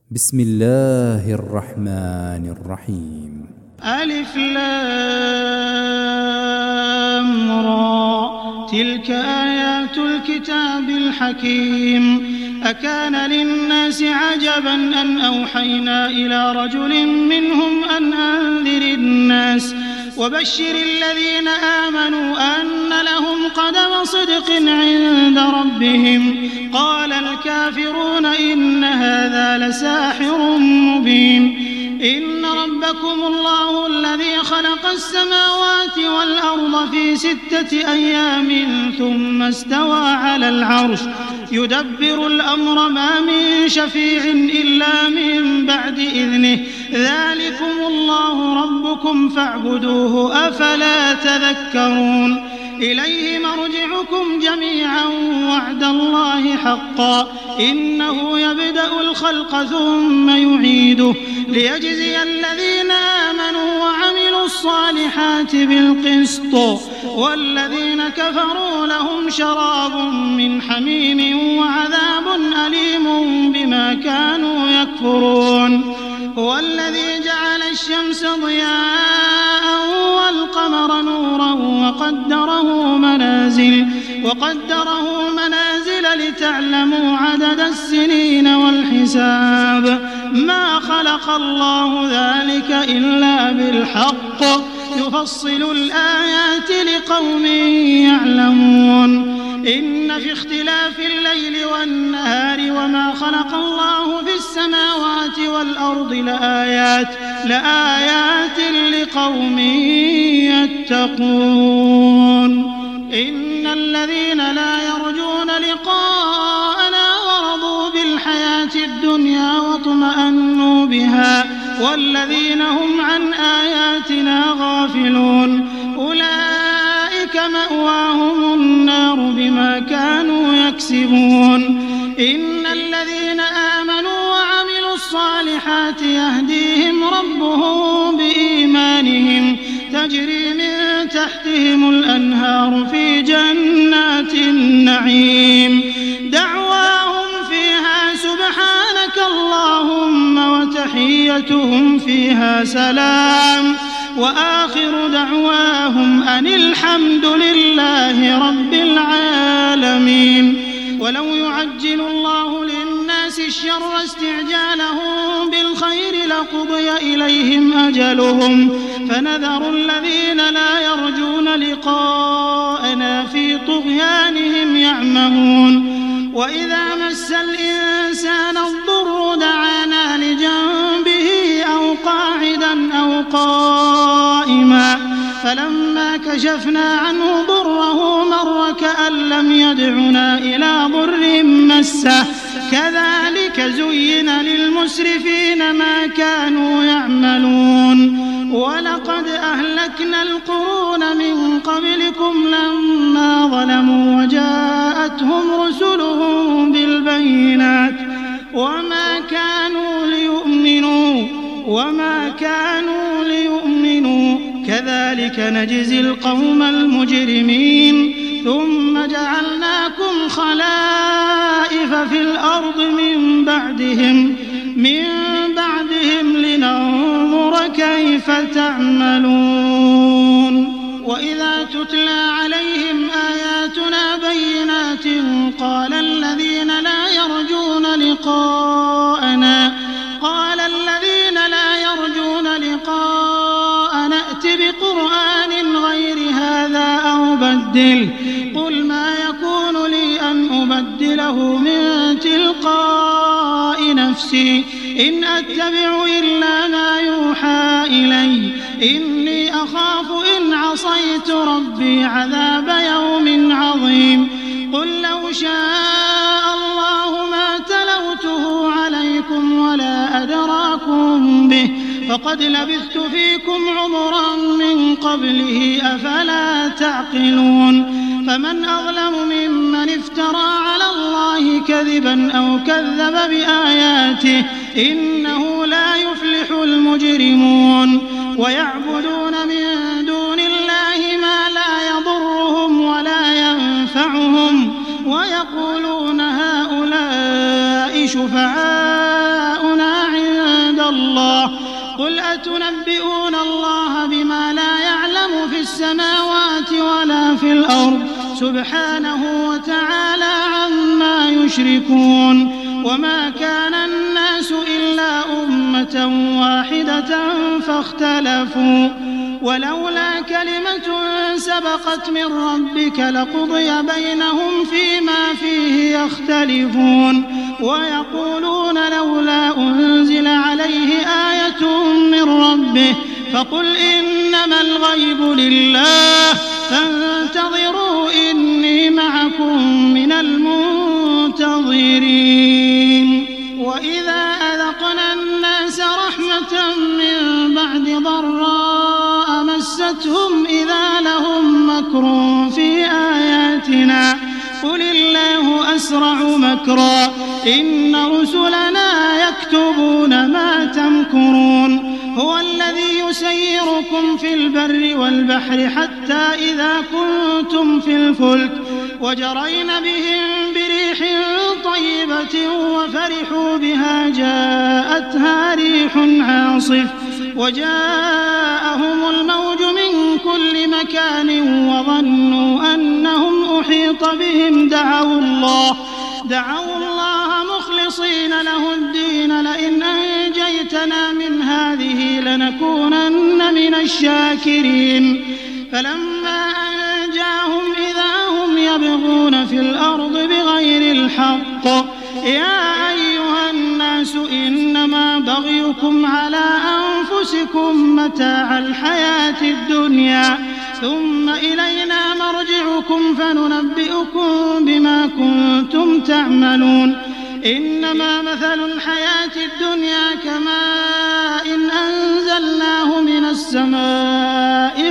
بسم الله الرحمن الرحيم. ألف لام را تلك آيات الكتاب الحكيم. أكان للناس عجبا أن أوحينا إلى رجل منهم أن أنذر الناس وبشر الذين آمنوا أن لهم قدم صدق عند ربهم. قال الكافرون إن هذا لساحر مبين. إن ربكم الله الذي خلق السماوات والأرض في 6 أيام ثم استوى على العرش يدبر الأمر ما من شفيع إلا من بعد إذنه ذلكم الله ربكم فاعبدوه أفلا تذكرون. إليه مرجعكم جميعا وعد الله حقا إنه يبدأ الخلق ثم يعيده ليجزي الذين آمنوا وعملوا الصالحات بالقسط والذين كفروا لهم شراب من حميم وعذاب أليم بما كانوا يكفرون. هو الذي جعل الشمس ضياء والقمر نورا وقدره منازل لتعلموا عدد السنين والحساب. ما خلق الله ذلك إلا بالحق يفصل الآيات لقوم يعلمون. إن في اختلاف الليل والنهار وما خلق الله في السماوات والأرض لآيات لقوم يتقون. إن الذين لا يرجون لقاءنا ورضوا بالحياة الدنيا واطمأنوا بها والذين هم عن آياتنا غافلون أولئك مأواهم النار بما كانوا يكسبون. إن الذين آمنوا وعملوا الصالحات يهديهم ربهم بإيمانهم تجري من تحتهم الأنهار في جنات النعيم دعواهم فيها سبحانك اللهم وتحيتهم فيها سلام وآخر دعواهم أن الحمد لله رب العالمين. ولو يعجل الله للناس الشر استعجالهم بالخير لقضي إليهم أجلهم فنذر الذين لا يرجون لقاءنا في طغيانهم يعمهون. وإذا مس الإنسان الضر دعانا لجنبه أو قاعدا أو قائما فلما كشفنا عنه ضره مر كأن لم يدعنا إلى ضر مسه كذلك زين للمسرفين ما كانوا يعملون. ولقد أهلكنا القرون من قبلكم لما ظلموا وجاءتهم رسلهم بالبينات وما كانوا ليؤمنوا كذلك نجزي القوم المجرمين. ثم جعلناكم خلائف في الأرض من بعدهم لننظر كيف تعملون. وإذا تتلى عليهم آياتنا بينات قال الذين لا يرجون لقاءنا ائت بقرآن غير هذا أو بدله قل ما يكون لي أن أبدله من تلقاء نفسي إن أتبع إلا ما يوحى إلي إني أخاف إن عصيت ربي عذاب يوم عظيم. قل لو شاء الله ما تلوته عليكم ولا أدراكم به فقد لبثت فيكم عمرا من قبله أفلا تعقلون. فمن أظلم ممن افترى على الله كذبا أو كذب بآياته إنه لا يفلح المجرمون. ويعبدون من دون الله ما لا يضرهم ولا ينفعهم ويقولون هؤلاء شفعاؤنا قل أتنبئون الله بما لا يعلم في السماوات ولا في الأرض سبحانه وتعالى عما يشركون وما كان الناس إلا أمة واحدة فاختلفوا ولولا كلمة سبقت من ربك لقضي بينهم فيما فيه يختلفون ويقولون لولا أنزل عليه آية من ربه فقل إنما الغيب لله فانتظروا إني معكم من المنتظرين وإذا أذقنا الناس رحمة من بعد ضراء مستهم إذا لهم مكر في آياتنا قل الله أسرع مكرا إن رسلنا يكتبون ما تمكرون هو الذي يسيركم في البر والبحر حتى إذا كنتم في الفلك وجرين بهم بريح طيبة وفرحوا بها جاءتها ريح عاصف وجاءهم الموج من كل مكان وظنوا أنهم أحيط بهم دعوا الله مخلصين له الدين لئن أنجيتنا من هذه لنكونن من الشاكرين فلما أنجاهم إذا هم يبغون في الأرض بغير الحق يا أيها الناس إنما بغيكم على أنفسكم متاع الحياة الدنيا ثم إلينا مرجعكم فننبئكم بما كنتم تعملون إنما مثل الحياة الدنيا كماء إن أنزلناه من السماء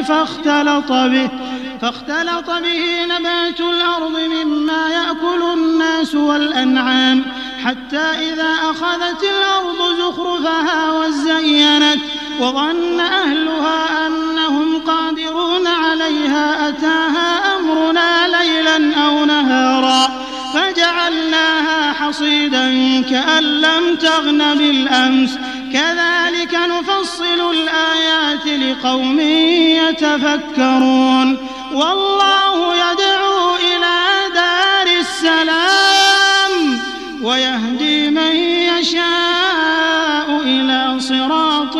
فاختلط به نبات الأرض مما يأكل الناس والأنعام حتى إذا أخذت الأرض زخرفها وزينت وظن أهلها أنهم قادرون عليها أتاها أمرنا ليلا أو نهارا فجعلناها حصيدا كأن لم تغن بالأمس كذلك نفصل الآيات لقوم يتفكرون والله يدعو إلى دار السلام ويهدي من يشاء إلى صراط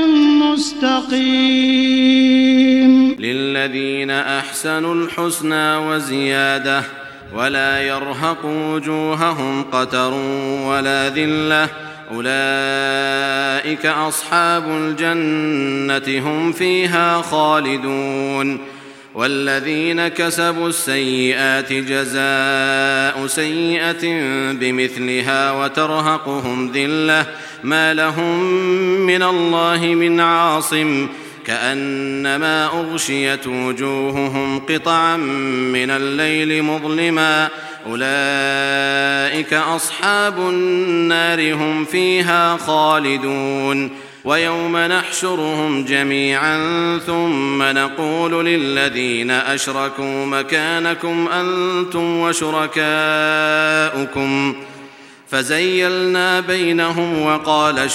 مستقيم للذين أحسنوا الحسنى وزيادة ولا يرهق وجوههم قتر ولا ذلة أولئك أصحاب الجنة هم فيها خالدون والذين كسبوا السيئات جزاء سيئة بمثلها وترهقهم ذلة ما لهم من الله من عاصم كأنما أغشيت وجوههم قطعا من الليل مظلما أولئك أصحاب النار هم فيها خالدون ويوم نحشرهم جميعا ثم نقول للذين أشركوا مكانكم أنتم وشركاؤكم فزيلنا بينهم وقال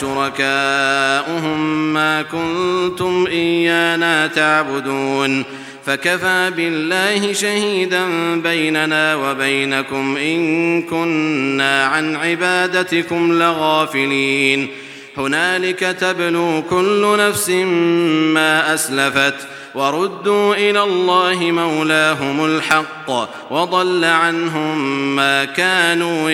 شركاؤهم ما كنتم إيانا تعبدون فكفى بالله شهيدا بيننا وبينكم إن كنا عن عبادتكم لغافلين هنالك تبلو كل نفس ما أسلفت وردوا إلى الله مولاهم الحق وضل عنهم ما كانوا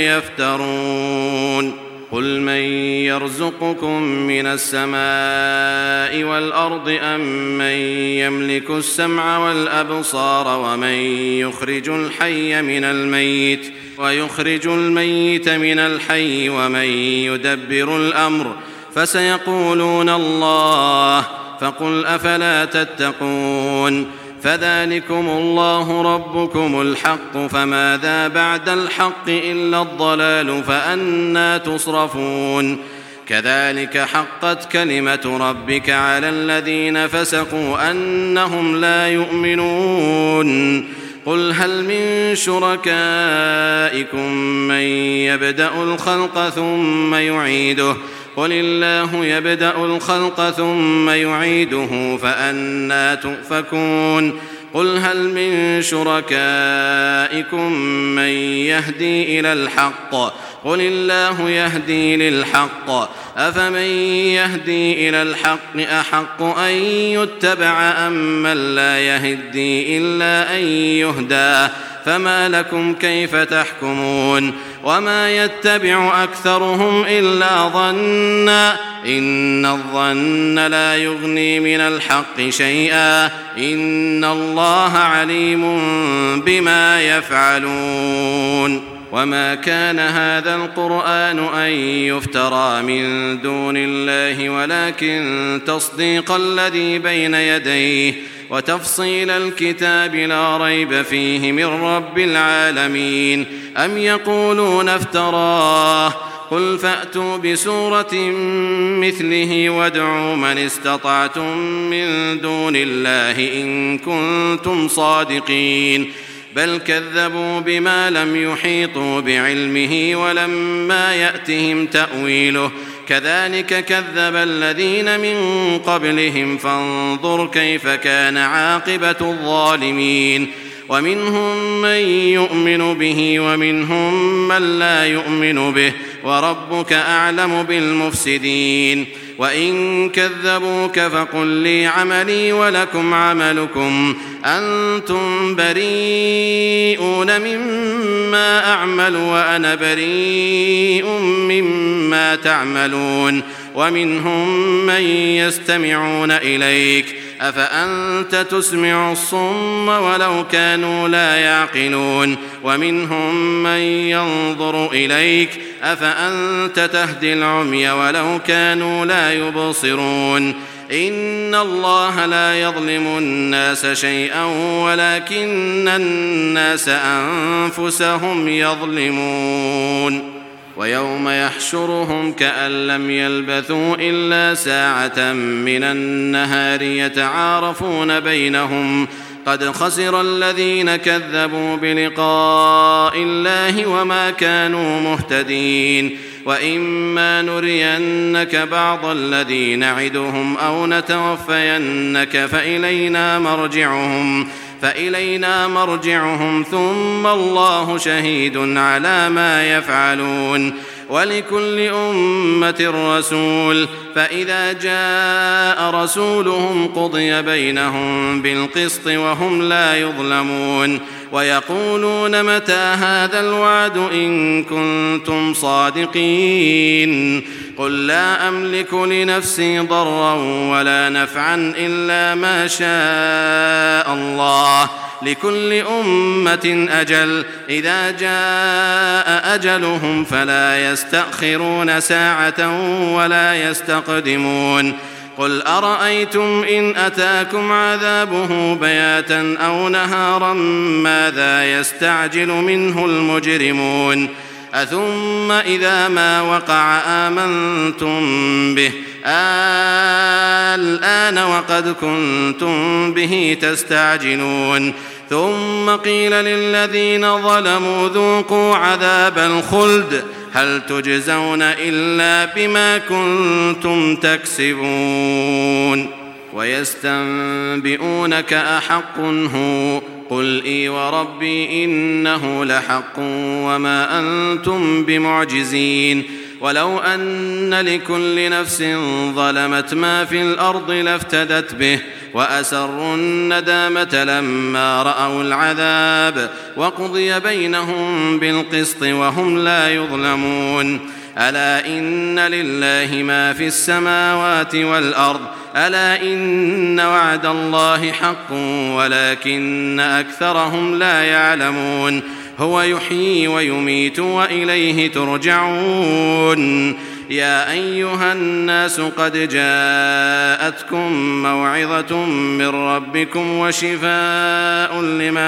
يفترون قل من يرزقكم من السماء والأرض أم من يملك السمع والأبصار ومن يخرج الحي من الميت ويخرج الميت من الحي ومن يدبر الأمر فسيقولون الله فقل أفلا تتقون فذلكم الله ربكم الحق فماذا بعد الحق إلا الضلال فأنى تصرفون كذلك حقت كلمة ربك على الذين فسقوا أنهم لا يؤمنون قل هل من شركائكم من يبدأ الخلق ثم يعيده قل الله يبدأ الخلق ثم يعيده فأنى تؤفكون قل هل من شركائكم من يهدي إلى الحق قل الله يهدي للحق أفمن يهدي إلى الحق أحق أن يتبع أم من لا يهدي إلا أن يهدى فما لكم كيف تحكمون وما يتبع أكثرهم إلا ظنا إن الظن لا يغني من الحق شيئا إن الله عليم بما يفعلون وما كان هذا القرآن أن يفترى من دون الله ولكن تصديق الذي بين يديه وتفصيل الكتاب لا ريب فيه من رب العالمين أم يقولون افتراه قل فأتوا بسورة مثله وادعوا من استطعتم من دون الله إن كنتم صادقين بل كذبوا بما لم يحيطوا بعلمه ولما يأتهم تأويله كذلك كذب الذين من قبلهم فانظر كيف كان عاقبة الظالمين ومنهم من يؤمن به ومنهم من لا يؤمن به وربك أعلم بالمفسدين وإن كذبوك فقل لي عملي ولكم عملكم أنتم بريئون مما أعمل وأنا بريء مما تعملون ومنهم من يستمعون إليك أفأنت تسمع الصم ولو كانوا لا يعقلون ومنهم من ينظر إليك أفأنت تهدي العمي ولو كانوا لا يبصرون إن الله لا يظلم الناس شيئا ولكن الناس أنفسهم يظلمون ويوم يحشرهم كأن لم يلبثوا إلا ساعة من النهار يتعارفون بينهم قد خسر الذين كذبوا بلقاء الله وما كانوا مهتدين وإما نرينك بعض الذي نعدهم أو نتوفينك فإلينا مرجعهم ثم الله شهيد على ما يفعلون ولكل أمة رسول فإذا جاء رسولهم قضي بينهم بالقسط وهم لا يظلمون ويقولون متى هذا الوعد إن كنتم صادقين قل لا أملك لنفسي ضرا ولا نفعا إلا ما شاء الله لكل أمة أجل إذا جاء أجلهم فلا يستأخرون ساعة ولا يستقدمون قل أرأيتم إن أتاكم عذابه بياتا أو نهارا ماذا يستعجل منه المجرمون أثم إذا ما وقع آمنتم به الآن وقد كنتم به تستعجلون ثم قيل للذين ظلموا ذوقوا عذاب الخلد هل تجزون إلا بما كنتم تكسبون ويستنبئونك أحق هو قل إي وربي إنه لحق وما أنتم بمعجزين ولو أن لكل نفس ظلمت ما في الأرض لافتدت به وأسروا الندامة لما رأوا العذاب وقضي بينهم بالقسط وهم لا يظلمون ألا إن لله ما في السماوات والأرض ألا إن وعد الله حق ولكن أكثرهم لا يعلمون هو يحيي ويميت وإليه ترجعون يا أيها الناس قد جاءتكم موعظة من ربكم وشفاء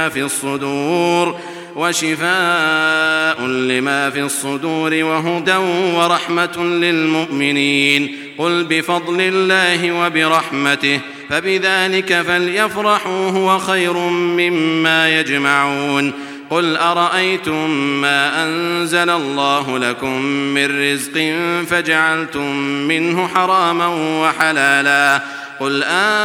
لما في الصدور وهدى ورحمة للمؤمنين قل بفضل الله وبرحمته فبذلك فليفرحوا هو خير مما يجمعون قل أرأيتم ما أنزل الله لكم من رزق فجعلتم منه حراما وحلالا قل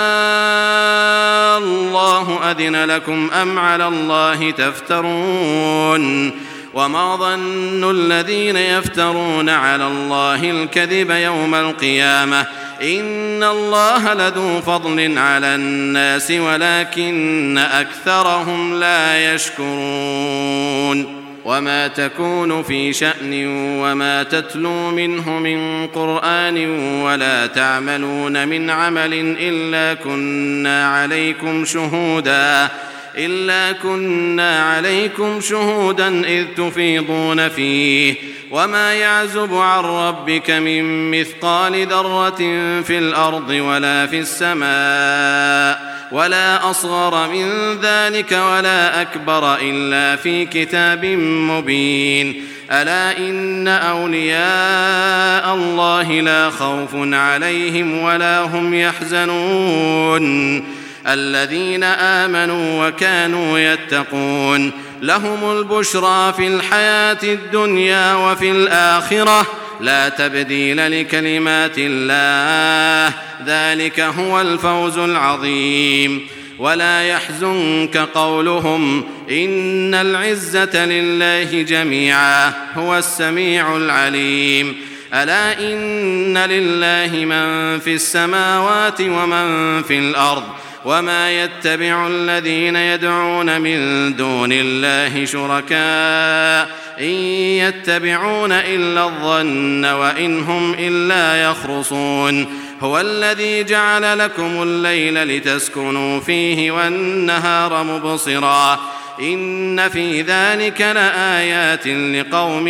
الله أذن لكم أم على الله تفترون وما ظن الذين يفترون على الله الكذب يوم القيامة إن الله لذو فضل على الناس ولكن أكثرهم لا يشكرون وما تكون في شأن وما تتلو منه من قرآن ولا تعملون من عمل إلا كنا عليكم شهودا إذ تفيضون فيه وما يعزب عن ربك من مثقال ذرة في الأرض ولا في السماء ولا أصغر من ذلك ولا أكبر إلا في كتاب مبين ألا إن أولياء الله لا خوف عليهم ولا هم يحزنون الذين آمنوا وكانوا يتقون لهم البشرى في الحياة الدنيا وفي الآخرة لا تبديل لكلمات الله ذلك هو الفوز العظيم ولا يحزنك قولهم إن العزة لله جميعا هو السميع العليم ألا إن لله من في السماوات ومن في الأرض وما يتبع الذين يدعون من دون الله شركاء إن يتبعون إلا الظن وإن هم إلا يخرصون هو الذي جعل لكم الليل لتسكنوا فيه والنهار مبصرا إن في ذلك لآيات لقوم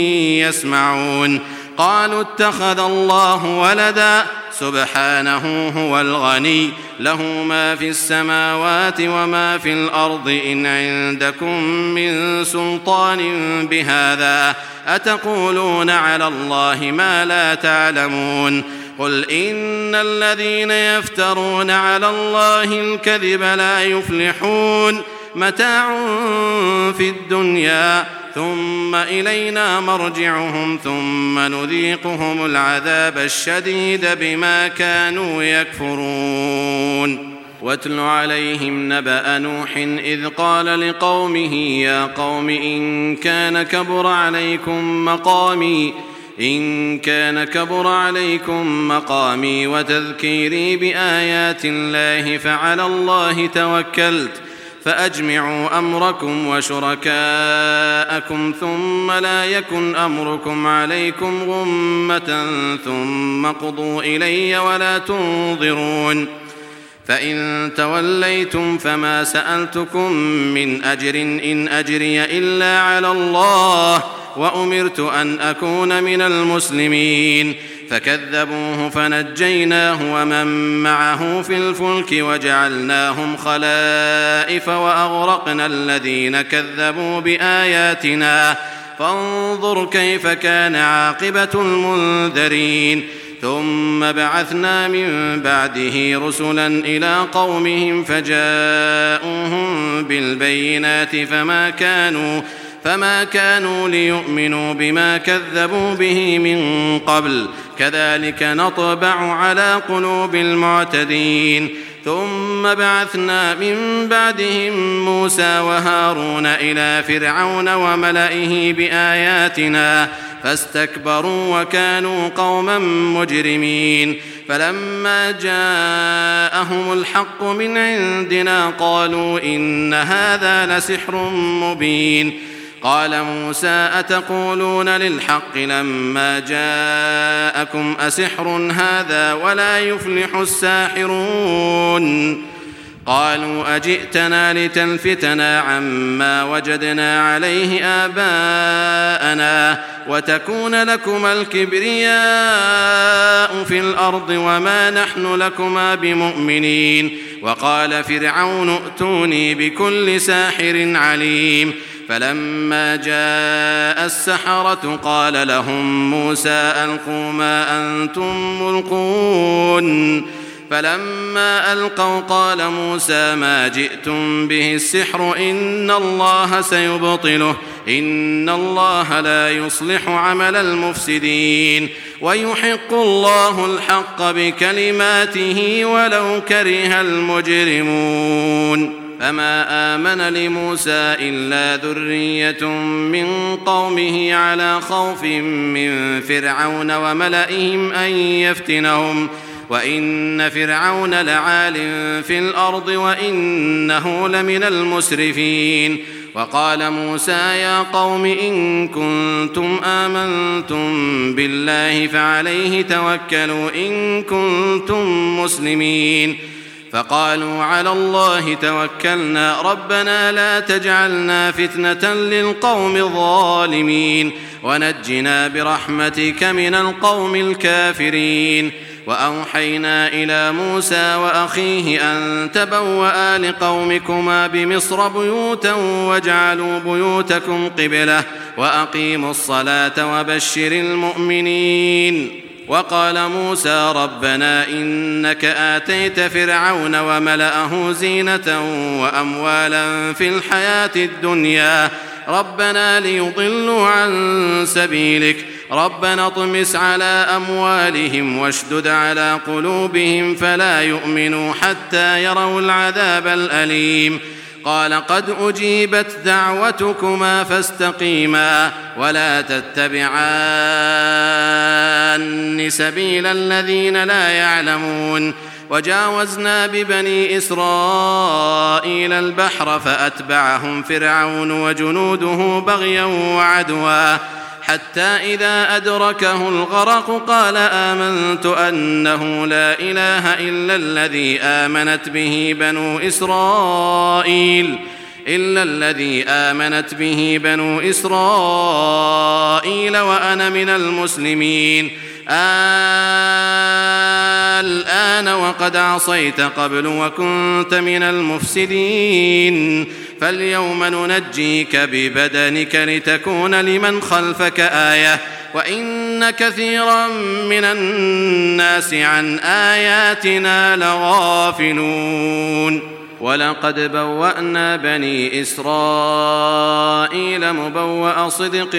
يسمعون قالوا اتخذ الله ولدا سبحانه هو الغني له ما في السماوات وما في الأرض إن عندكم من سلطان بهذا أتقولون على الله ما لا تعلمون قل إن الذين يفترون على الله الكذب لا يفلحون متاع في الدنيا ثم إلينا مرجعهم ثم نذيقهم العذاب الشديد بما كانوا يكفرون واتل عليهم نبأ نوح إذ قال لقومه يا قوم إن كان كبر عليكم مقامي وتذكيري بآيات الله فعلى الله توكلت فأجمعوا أمركم وشركاءكم ثم لا يكن أمركم عليكم غمة ثم قضوا إلي ولا تنظرون فإن توليتم فما سألتكم من أجر إن أجري إلا على الله وأمرت أن أكون من المسلمين فكذبوه فنجيناه ومن معه في الفلك وجعلناهم خلائف وأغرقنا الذين كذبوا بآياتنا فانظر كيف كان عاقبة المنذرين ثم بعثنا من بعده رسلا إلى قومهم فجاءوهم بالبينات فما كانوا ليؤمنوا بما كذبوا به من قبل كذلك نطبع على قلوب المعتدين ثم بعثنا من بعدهم موسى وهارون إلى فرعون وملئه بآياتنا فاستكبروا وكانوا قوما مجرمين فلما جاءهم الحق من عندنا قالوا إن هذا لسحر مبين قال موسى أتقولون للحق لما جاءكم أسحر هذا ولا يفلح الساحرون قالوا أجئتنا لتلفتنا عما وجدنا عليه آباءنا وتكون لكما الكبرياء في الأرض وما نحن لكما بمؤمنين وقال فرعون ائتوني بكل ساحر عليم فلما جاء السحرة قال لهم موسى ألقوا ما أنتم ملقون فلما ألقوا قال موسى ما جئتم به السحر إن الله سيبطله إن الله لا يصلح عمل المفسدين ويحق الله الحق بكلماته ولو كره المجرمون فما آمن لموسى إلا ذرية من قومه على خوف من فرعون وملئهم أن يفتنهم وإن فرعون لعال في الأرض وإنه لمن المسرفين وقال موسى يا قوم إن كنتم آمنتم بالله فعليه توكلوا إن كنتم مسلمين فقالوا على الله توكلنا ربنا لا تجعلنا فتنة للقوم الظالمين ونجنا برحمتك من القوم الكافرين وأوحينا إلى موسى وأخيه أن تبوأ لقومكما بمصر بيوتا واجعلوا بيوتكم قبلة وأقيموا الصلاة وبشر المؤمنين وقال موسى ربنا إنك آتيت فرعون وملأه زينة وأموالا في الحياة الدنيا ربنا ليضلوا عن سبيلك ربنا اطمس على أموالهم واشدد على قلوبهم فلا يؤمنوا حتى يروا العذاب الأليم قال قد أجيبت دعوتكما فاستقيما ولا تتبعان سبيل الذين لا يعلمون وجاوزنا ببني إسرائيل البحر فأتبعهم فرعون وجنوده بغيا وعدوا حتى إذا أدركه الغرق قال آمنت أنه لا إله إلا الذي آمنت به بنو إسرائيل وأنا من المسلمين الآن وقد عصيت قبل وكنت من المفسدين فاليوم ننجيك ببدنك لتكون لمن خلفك آية وإن كثيرا من الناس عن آياتنا لغافلون ولقد بوأنا بني إسرائيل مبوأ صدق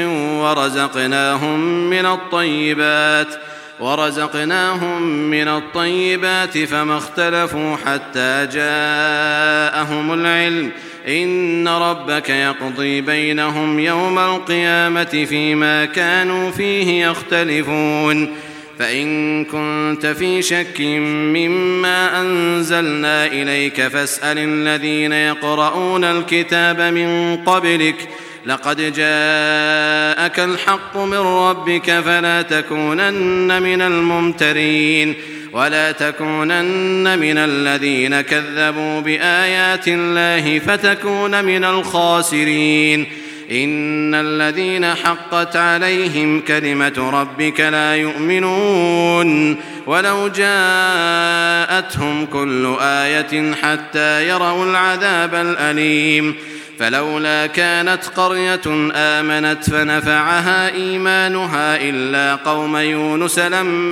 ورزقناهم من الطيبات فما اختلفوا حتى جاءهم العلم إن ربك يقضي بينهم يوم القيامة فيما كانوا فيه يختلفون فإن كنت في شك مما أنزلنا إليك فاسأل الذين يقرؤون الكتاب من قبلك لقد جاءك الحق من ربك فلا تكونن من الممترين ولا تكونن من الذين كذبوا بآيات الله فتكون من الخاسرين إن الذين حقت عليهم كلمة ربك لا يؤمنون ولو جاءتهم كل آية حتى يروا العذاب الأليم فلولا كانت قرية آمنت فنفعها إيمانها إلا قوم يونس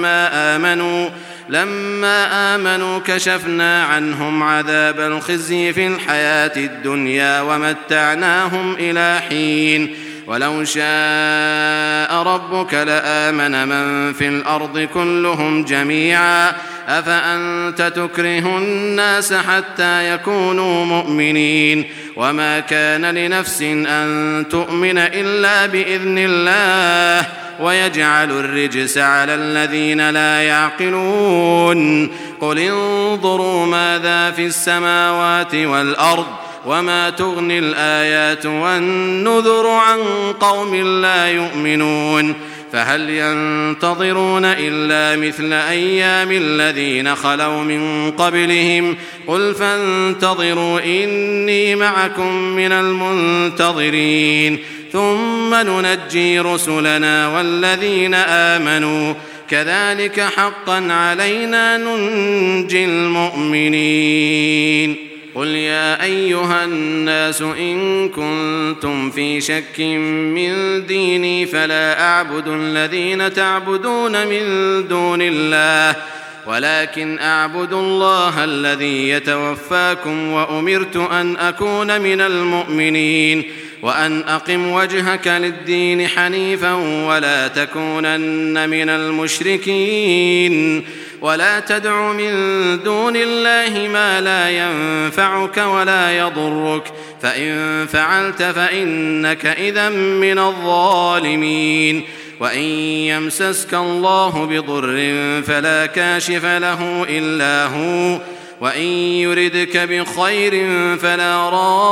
لما آمنوا كشفنا عنهم عذاب الخزي في الحياة الدنيا ومتعناهم إلى حين ولو شاء ربك لآمن من في الأرض كلهم جميعا أفأنت تكره الناس حتى يكونوا مؤمنين وما كان لنفس أن تؤمن إلا بإذن الله ويجعل الرجس على الذين لا يعقلون قل انظروا ماذا في السماوات والأرض وما تغني الآيات والنذر عن قوم لا يؤمنون فهل ينتظرون إلا مثل أيام الذين خلوا من قبلهم قل فانتظروا إني معكم من المنتظرين ثم ننجي رسلنا والذين آمنوا كذلك حقا علينا ننجي المؤمنين قل يا أيها الناس إن كنتم في شك من ديني فلا أعبد الذين تعبدون من دون الله ولكن أعبد الله الذي يتوفاكم وأمرت أن أكون من المؤمنين وأن أقم وجهك للدين حنيفا ولا تكونن من المشركين ولا تدع من دون الله ما لا ينفعك ولا يضرك فإن فعلت فإنك إذا من الظالمين وإن يمسسك الله بضر فلا كاشف له إلا هو وإن يردك بخير فلا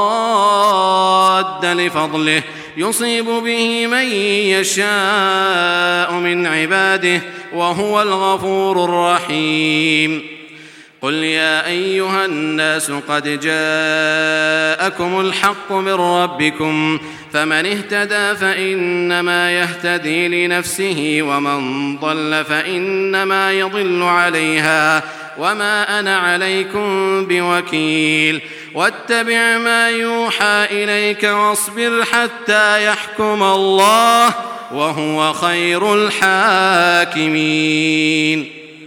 راد لفضله يصيب به من يشاء من عباده وهو الغفور الرحيم قل يا أيها الناس قد جاءكم الحق من ربكم فمن اهتدى فإنما يهتدي لنفسه ومن ضل فإنما يضل عليها وما أنا عليكم بوكيل واتبع ما يوحى إليك واصبر حتى يحكم الله وهو خير الحاكمين